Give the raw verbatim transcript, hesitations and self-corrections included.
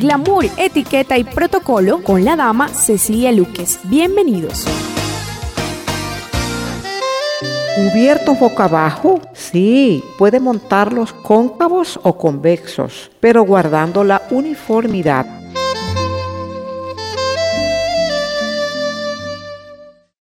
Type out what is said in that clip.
glamour, etiqueta y protocolo con la dama Cecilia Luques. Bienvenidos. ¿Cubiertos boca abajo? Sí, puede montarlos cóncavos o convexos, pero guardando la uniformidad.